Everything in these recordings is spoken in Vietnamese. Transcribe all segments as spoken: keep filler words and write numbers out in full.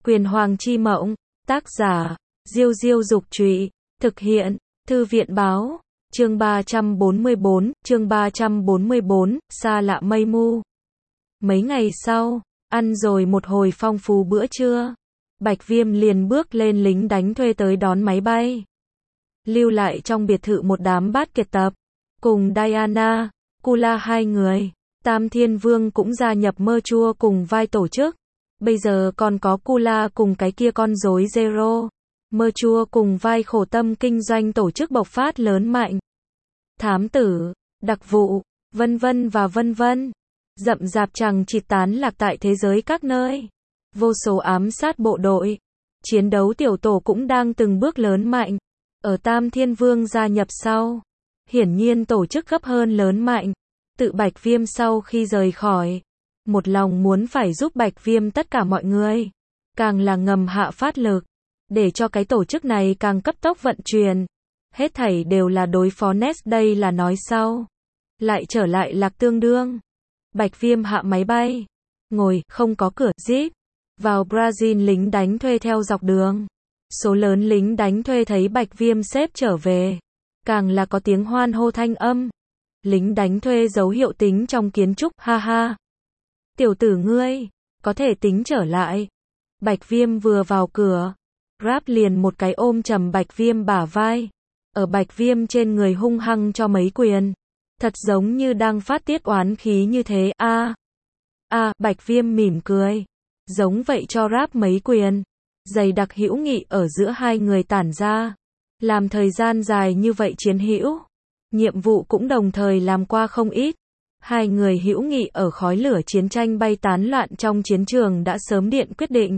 Quyền Hoàng chi mộng, tác giả, Diêu Diêu Dục Trụy, thực hiện, Thư viện Báo, chương ba trăm bốn mươi bốn, chương ba trăm bốn mươi bốn, xa lạ mây mu. Mấy ngày sau, ăn rồi một hồi phong phú bữa trưa, Bạch Viêm liền bước lên lính đánh thuê tới đón máy bay. Lưu lại trong biệt thự một đám bát kiệt tập, cùng Diana, Kula hai người, Tam Thiên Vương cũng gia nhập mơ chua cùng vai tổ chức. Bây giờ còn có Kula cùng cái kia con rối Zero. Mơ chua cùng vai khổ tâm kinh doanh tổ chức bộc phát lớn mạnh. Thám tử, đặc vụ, vân vân và vân vân. Rậm rạp chằng chịt tán lạc tại thế giới các nơi. Vô số ám sát bộ đội. Chiến đấu tiểu tổ cũng đang từng bước lớn mạnh. Ở Tam Thiên Vương gia nhập sau. Hiển nhiên tổ chức gấp hơn lớn mạnh. Tự Bạch Viêm sau khi rời khỏi. Một lòng muốn phải giúp Bạch Viêm tất cả mọi người. Càng là ngầm hạ phát lực. Để cho cái tổ chức này càng cấp tốc vận chuyển. Hết thảy đều là đối phó Nest, đây là nói sau. Lại trở lại Lạc Tương Đương. Bạch Viêm hạ máy bay. Ngồi, không có cửa, jeep. Vào Brazil lính đánh thuê theo dọc đường. Số lớn lính đánh thuê thấy Bạch Viêm xếp trở về. Càng là có tiếng hoan hô thanh âm. Lính đánh thuê dấu hiệu tính trong kiến trúc, ha ha. Tiểu tử ngươi, có thể tính trở lại. Bạch Viêm vừa vào cửa. Rap liền một cái ôm chầm Bạch Viêm bả vai. Ở Bạch Viêm trên người hung hăng cho mấy quyền. Thật giống như đang phát tiết oán khí như thế, a à, a à, Bạch Viêm mỉm cười. Giống vậy cho Rap mấy quyền. Dày đặc hữu nghị ở giữa hai người tản ra. Làm thời gian dài như vậy chiến hữu. Nhiệm vụ cũng đồng thời làm qua không ít. Hai người hữu nghị ở khói lửa chiến tranh bay tán loạn trong chiến trường đã sớm điện quyết định.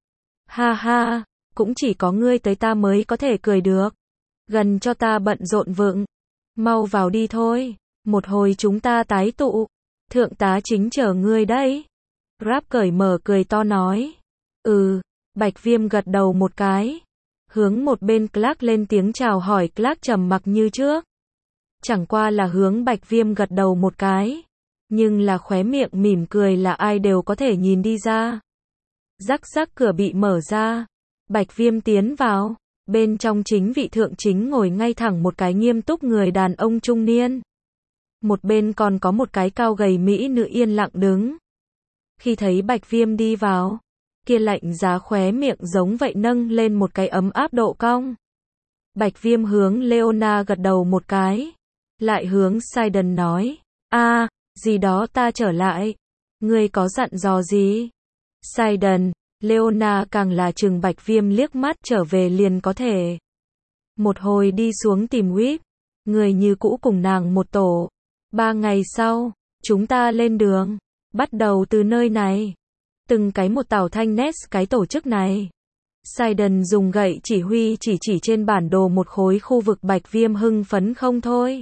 Ha ha, cũng chỉ có ngươi tới ta mới có thể cười được. Gần cho ta bận rộn vựng. Mau vào đi thôi, một hồi chúng ta tái tụ. Thượng tá chính chờ ngươi đấy. Rap cởi mở cười to nói. Ừ, Bạch Viêm gật đầu một cái. Hướng một bên Clark lên tiếng chào hỏi, Clark trầm mặc như trước. Chẳng qua là hướng Bạch Viêm gật đầu một cái. Nhưng là khóe miệng mỉm cười là ai đều có thể nhìn đi ra. Rắc rắc cửa bị mở ra. Bạch Viêm tiến vào. Bên trong chính vị thượng chính ngồi ngay thẳng một cái nghiêm túc người đàn ông trung niên. Một bên còn có một cái cao gầy mỹ nữ yên lặng đứng. Khi thấy Bạch Viêm đi vào, kia lạnh giá khóe miệng giống vậy nâng lên một cái ấm áp độ cong. Bạch Viêm hướng Leona gật đầu một cái. Lại hướng Sidon nói. a à, gì đó ta trở lại. Ngươi có dặn dò gì? Sidon, Leona càng là chừng Bạch Viêm liếc mắt, trở về liền có thể. Một hồi đi xuống tìm Whip. Người như cũ cùng nàng một tổ. Ba ngày sau, chúng ta lên đường. Bắt đầu từ nơi này. Từng cái một tảo thanh Nest cái tổ chức này. Sidon dùng gậy chỉ huy chỉ chỉ trên bản đồ một khối khu vực. Bạch Viêm hưng phấn không thôi.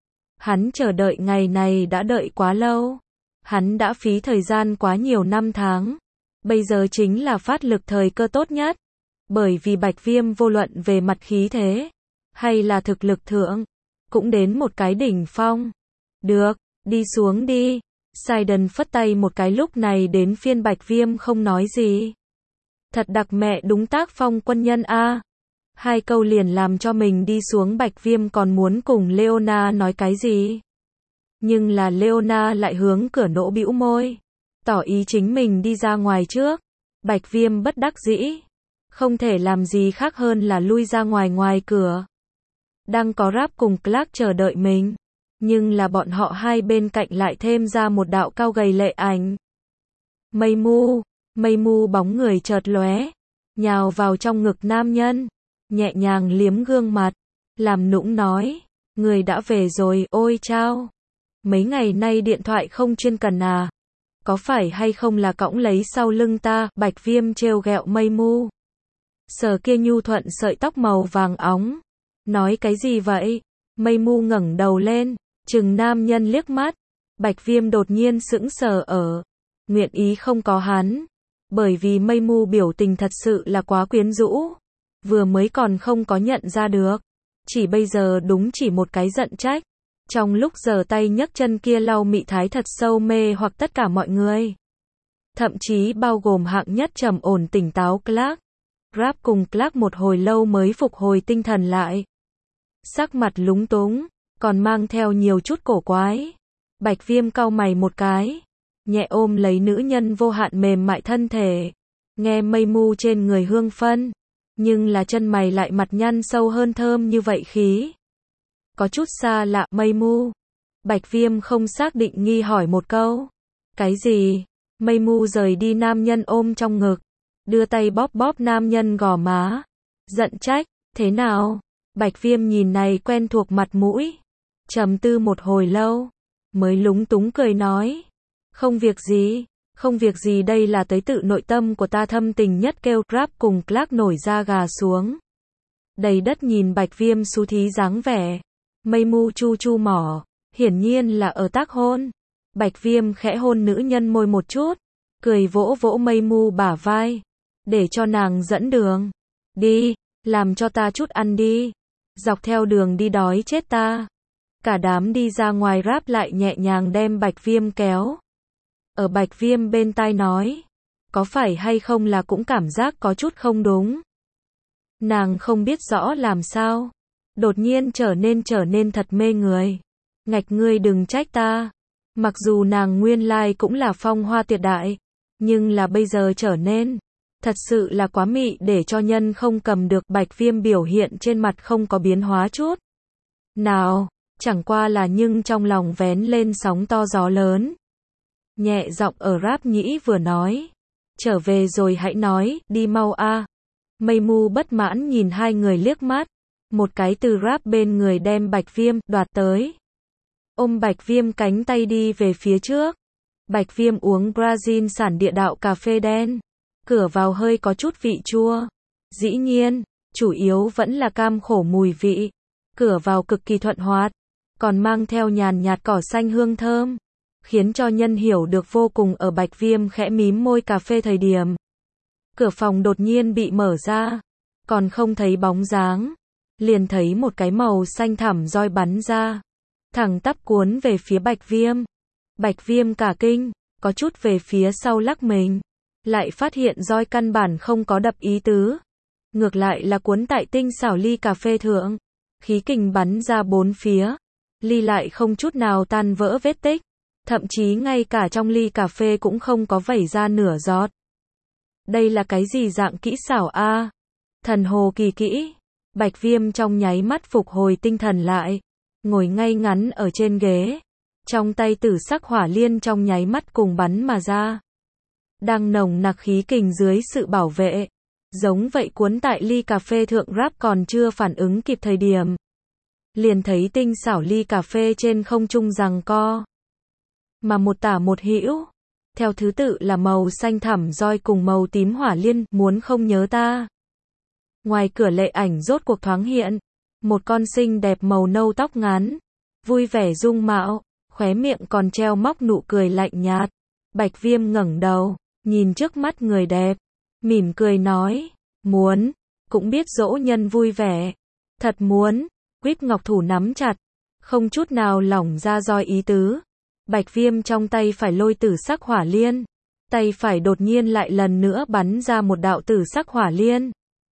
Hắn chờ đợi ngày này đã đợi quá lâu. Hắn đã phí thời gian quá nhiều năm tháng. Bây giờ chính là phát lực thời cơ tốt nhất. Bởi vì Bạch Viêm vô luận về mặt khí thế, hay là thực lực thượng, cũng đến một cái đỉnh phong. Được, đi xuống đi. Sidon phất tay một cái, lúc này đến phiên Bạch Viêm không nói gì. Thật đặc mẹ đúng tác phong quân nhân a. Hai câu liền làm cho mình đi xuống. Bạch Viêm còn muốn cùng Leona nói cái gì. Nhưng là Leona lại hướng cửa nỗ bĩu môi. Tỏ ý chính mình đi ra ngoài trước. Bạch Viêm bất đắc dĩ. Không thể làm gì khác hơn là lui ra ngoài ngoài cửa. Đang có Rap cùng Clark chờ đợi mình. Nhưng là bọn họ hai bên cạnh lại thêm ra một đạo cao gầy lệ ảnh. Mây mu, mây mu bóng người chợt lóe. Nhào vào trong ngực nam nhân. Nhẹ nhàng liếm gương mặt. Làm nũng nói. Người đã về rồi, ôi chao. Mấy ngày nay điện thoại không chuyên cần à. Có phải hay không là cõng lấy sau lưng ta? Bạch Viêm trêu ghẹo mây mu. Sờ kia nhu thuận sợi tóc màu vàng óng. Nói cái gì vậy? Mây mu ngẩng đầu lên, chừng nam nhân liếc mắt. Bạch Viêm đột nhiên sững sờ ở. Nguyện ý không có hắn. Bởi vì mây mu biểu tình thật sự là quá quyến rũ. Vừa mới còn không có nhận ra được. Chỉ bây giờ đúng chỉ một cái giận trách. Trong lúc giở tay nhấc chân kia lau mị thái thật sâu mê hoặc tất cả mọi người. thậm chí bao gồm hạng nhất trầm ổn tỉnh táo Clark. Rap cùng Clark một hồi lâu mới phục hồi tinh thần lại. Sắc mặt lúng túng, còn mang theo nhiều chút cổ quái. Bạch Viêm cau mày một cái, nhẹ ôm lấy nữ nhân vô hạn mềm mại thân thể. Nghe mây mu trên người hương phân, nhưng là chân mày lại mặt nhăn sâu hơn thơm như vậy khí. Có chút xa lạ mây mu. Bạch Viêm không xác định nghi hỏi một câu. Cái gì? Mây mu rời đi nam nhân ôm trong ngực, đưa tay bóp bóp nam nhân gò má. Giận trách, thế nào? Bạch Viêm nhìn này quen thuộc mặt mũi, trầm tư một hồi lâu, mới lúng túng cười nói. Không việc gì, không việc gì, đây là tới tự nội tâm của ta thâm tình nhất kêu. Rap cùng Clark nổi da gà xuống. Đầy đất nhìn Bạch Viêm xú thí dáng vẻ. Mây mu chu chu mỏ, hiển nhiên là ở tác hôn. Bạch Viêm khẽ hôn nữ nhân môi một chút, cười vỗ vỗ mây mu bả vai, để cho nàng dẫn đường. Đi, làm cho ta chút ăn đi. Dọc theo đường đi đói chết ta. Cả đám đi ra ngoài. Rap lại nhẹ nhàng đem Bạch Viêm kéo. Ở Bạch Viêm bên tai nói, có phải hay không là cũng cảm giác có chút không đúng. Nàng không biết rõ làm sao, đột nhiên trở nên trở nên thật mê người. Ngạch ngươi đừng trách ta. Mặc dù nàng nguyên lai cũng là phong hoa tuyệt đại, nhưng là bây giờ trở nên thật sự là quá mị để cho nhân không cầm được. Bạch Viêm biểu hiện trên mặt không có biến hóa chút nào, chẳng qua là nhưng trong lòng vén lên sóng to gió lớn. Nhẹ giọng ở Rap nhĩ vừa nói, trở về rồi hãy nói, đi mau a. Mây mu bất mãn nhìn hai người liếc mắt, một cái từ Rap bên người đem Bạch Viêm đoạt tới, ôm Bạch Viêm cánh tay đi về phía trước. Bạch Viêm uống Brazil sản địa đạo cà phê đen, cửa vào hơi có chút vị chua. Dĩ nhiên, chủ yếu vẫn là cam khổ mùi vị. Cửa vào cực kỳ thuận hoạt, còn mang theo nhàn nhạt cỏ xanh hương thơm, khiến cho nhân hiểu được vô cùng. Ở Bạch Viêm khẽ mím môi cà phê thời điểm, cửa phòng đột nhiên bị mở ra, còn không thấy bóng dáng, liền thấy một cái màu xanh thẳm roi bắn ra, thẳng tắp cuốn về phía Bạch Viêm. Bạch Viêm cả kinh, có chút về phía sau lắc mình, lại phát hiện roi căn bản không có đập ý tứ, ngược lại là cuốn tại tinh xảo ly cà phê thượng, khí kình bắn ra bốn phía, ly lại không chút nào tan vỡ vết tích, thậm chí ngay cả trong ly cà phê cũng không có vẩy ra nửa giọt. Đây là cái gì dạng kỹ xảo a? Thần hồ kỳ kỹ. Bạch Viêm trong nháy mắt phục hồi tinh thần lại, ngồi ngay ngắn ở trên ghế, trong tay tử sắc hỏa liên trong nháy mắt cùng bắn mà ra. Đang nồng nặc khí kình dưới sự bảo vệ, giống vậy cuốn tại ly cà phê thượng. Rap còn chưa phản ứng kịp thời điểm, liền thấy tinh xảo ly cà phê trên không trung giằng co, mà một tả một hữu, theo thứ tự là màu xanh thẳm roi cùng màu tím hỏa liên. Muốn không nhớ ta. Ngoài cửa lệ ảnh rốt cuộc thoáng hiện, một con xinh đẹp màu nâu tóc ngắn, vui vẻ dung mạo, khóe miệng còn treo móc nụ cười lạnh nhạt. Bạch Viêm ngẩng đầu, nhìn trước mắt người đẹp, mỉm cười nói, muốn, cũng biết dỗ nhân vui vẻ, thật muốn. Quýt ngọc thủ nắm chặt, không chút nào lỏng ra roi ý tứ. Bạch Viêm trong tay phải lôi tử sắc hỏa liên, tay phải đột nhiên lại lần nữa bắn ra một đạo tử sắc hỏa liên.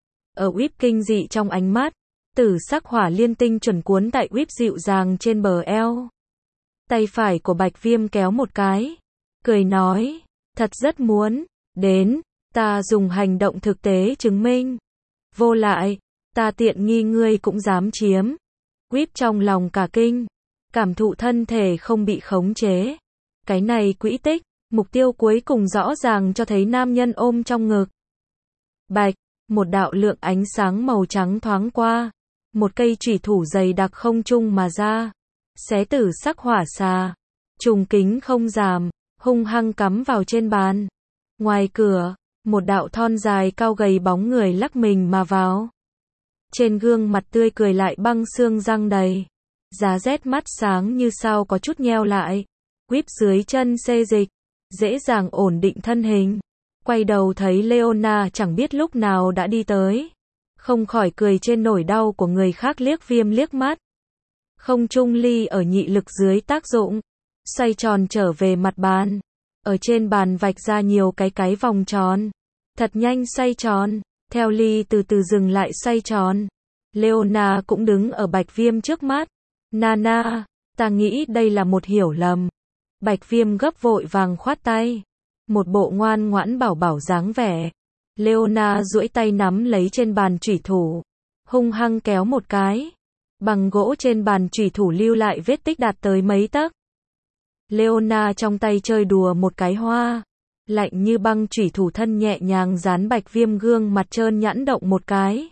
Ở Whip kinh dị trong ánh mắt, tử sắc hỏa liên tinh chuẩn cuốn tại Whip dịu dàng trên bờ eo. Tay phải của Bạch Viêm kéo một cái, cười nói, thật rất muốn, đến, ta dùng hành động thực tế chứng minh. Vô lại, ta tiện nghi ngươi cũng dám chiếm. Whip trong lòng cả kinh, cảm thụ thân thể không bị khống chế. Cái này quỹ tích, mục tiêu cuối cùng rõ ràng cho thấy nam nhân ôm trong ngực. Bạch, một đạo lượng ánh sáng màu trắng thoáng qua, một cây chủy thủ dày đặc không trung mà ra, xé tử sắc hỏa xà, trùng kính không giảm, hung hăng cắm vào trên bàn. Ngoài cửa, một đạo thon dài cao gầy bóng người lắc mình mà vào. Trên gương mặt tươi cười lại băng xương răng đầy. Giá rét mắt sáng như sao có chút nheo lại. Quýp dưới chân xê dịch, dễ dàng ổn định thân hình. Quay đầu thấy Leona chẳng biết lúc nào đã đi tới. Không khỏi cười trên nỗi đau của người khác. Liếc Viêm liếc mắt. Không trung ly ở nhị lực dưới tác dụng, xoay tròn trở về mặt bàn. ở trên bàn vạch ra nhiều cái cái vòng tròn. Thật nhanh xoay tròn, theo ly từ từ dừng lại xoay tròn. Leona cũng đứng ở Bạch Viêm trước mắt. Nana, ta nghĩ đây là một hiểu lầm. Bạch Viêm gấp vội vàng khoát tay. Một bộ ngoan ngoãn bảo bảo dáng vẻ. Leona duỗi tay nắm lấy trên bàn chủy thủ. Hung hăng kéo một cái. Bằng gỗ trên bàn chủy thủ lưu lại vết tích đạt tới mấy tấc. Leona trong tay chơi đùa một cái hoa. Lạnh như băng chủy thủ thân nhẹ nhàng dán Bạch Viêm gương mặt trơn nhẵn động một cái.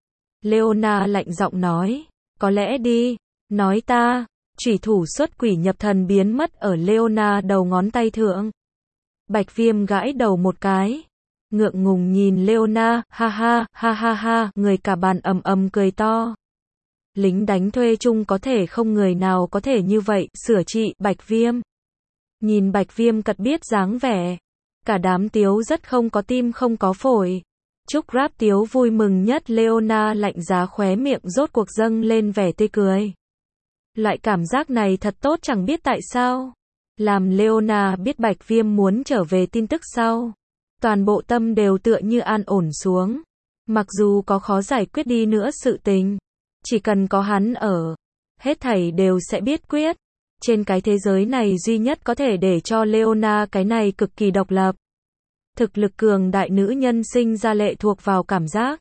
Leona lạnh giọng nói. Có lẽ đi. Nói ta. Chủy thủ xuất quỷ nhập thần biến mất ở Leona đầu ngón tay thượng. Bạch Viêm gãi đầu một cái. Ngượng ngùng nhìn Leona. Ha ha, ha ha ha. Người cả bàn ầm ầm cười to. Lính đánh thuê chung có thể không người nào có thể như vậy, sửa trị, Bạch Viêm. Nhìn Bạch Viêm cật biết dáng vẻ. Cả đám tiếu rất không có tim không có phổi. Trúc Ráp tiếu vui mừng nhất Leona lạnh giá khóe miệng rốt cuộc dâng lên vẻ tươi cười. Loại cảm giác này thật tốt chẳng biết tại sao. Làm Leona biết Bạch Viêm muốn trở về tin tức sau. Toàn bộ tâm đều tựa như an ổn xuống. Mặc dù có khó giải quyết đi nữa sự tình. Chỉ cần có hắn ở. Hết thảy đều sẽ biết quyết. Trên cái thế giới này duy nhất có thể để cho Leona cái này cực kỳ độc lập. Thực lực cường đại nữ nhân sinh ra lệ thuộc vào cảm giác.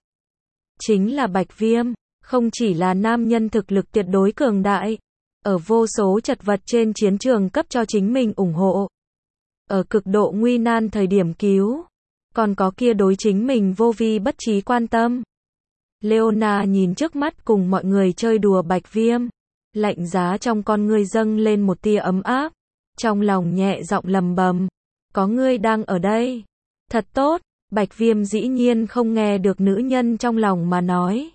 Chính là Bạch Viêm. Không chỉ là nam nhân thực lực tuyệt đối cường đại. Ở vô số chật vật trên chiến trường cấp cho chính mình ủng hộ. Ở cực độ nguy nan thời điểm cứu. Còn có kia đối chính mình vô vi bất trí quan tâm. Leona nhìn trước mắt cùng mọi người chơi đùa Bạch Viêm. Lạnh giá trong con ngươi dâng lên một tia ấm áp. Trong lòng nhẹ giọng lầm bầm. Có ngươi đang ở đây. Thật tốt. Bạch Viêm dĩ nhiên không nghe được nữ nhân trong lòng mà nói.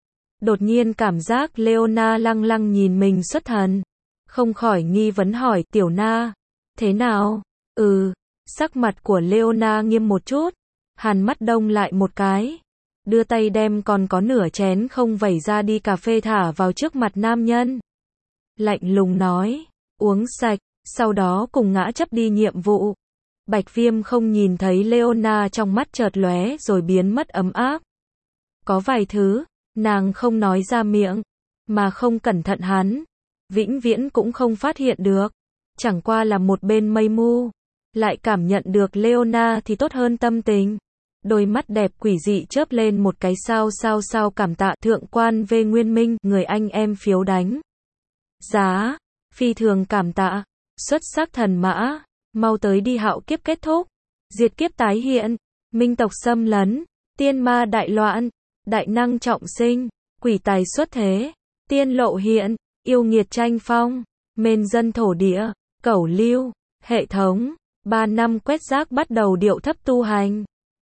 Đột nhiên cảm giác Leona lăng lăng nhìn mình xuất thần. Không khỏi nghi vấn hỏi Tiểu Na. Thế nào? Ừ. Sắc mặt của Leona nghiêm một chút. Hàn mắt đông lại một cái. Đưa tay đem còn có nửa chén không vẩy ra đi cà phê thả vào trước mặt nam nhân. Lạnh lùng nói. Uống sạch. Sau đó cùng ngã chấp đi nhiệm vụ. Bạch Viêm không nhìn thấy Leona trong mắt chợt lóe rồi biến mất ấm áp. Có vài thứ. Nàng không nói ra miệng. Mà không cẩn thận hắn. Vĩnh viễn cũng không phát hiện được. Chẳng qua là một bên mây mu. Lại cảm nhận được Leona thì tốt hơn tâm tình. Đôi mắt đẹp quỷ dị chớp lên một cái sao sao sao cảm tạ thượng quan V Nguyên Minh, người anh em phiếu đánh. Giá, phi thường cảm tạ, xuất sắc thần mã, mau tới đi hạo kiếp kết thúc, diệt kiếp tái hiện, minh tộc xâm lấn, tiên ma đại loạn, đại năng trọng sinh, quỷ tài xuất thế, tiên lộ hiện, yêu nghiệt tranh phong, mên dân thổ địa, cẩu lưu, hệ thống, ba năm quét rác bắt đầu điệu thấp tu hành.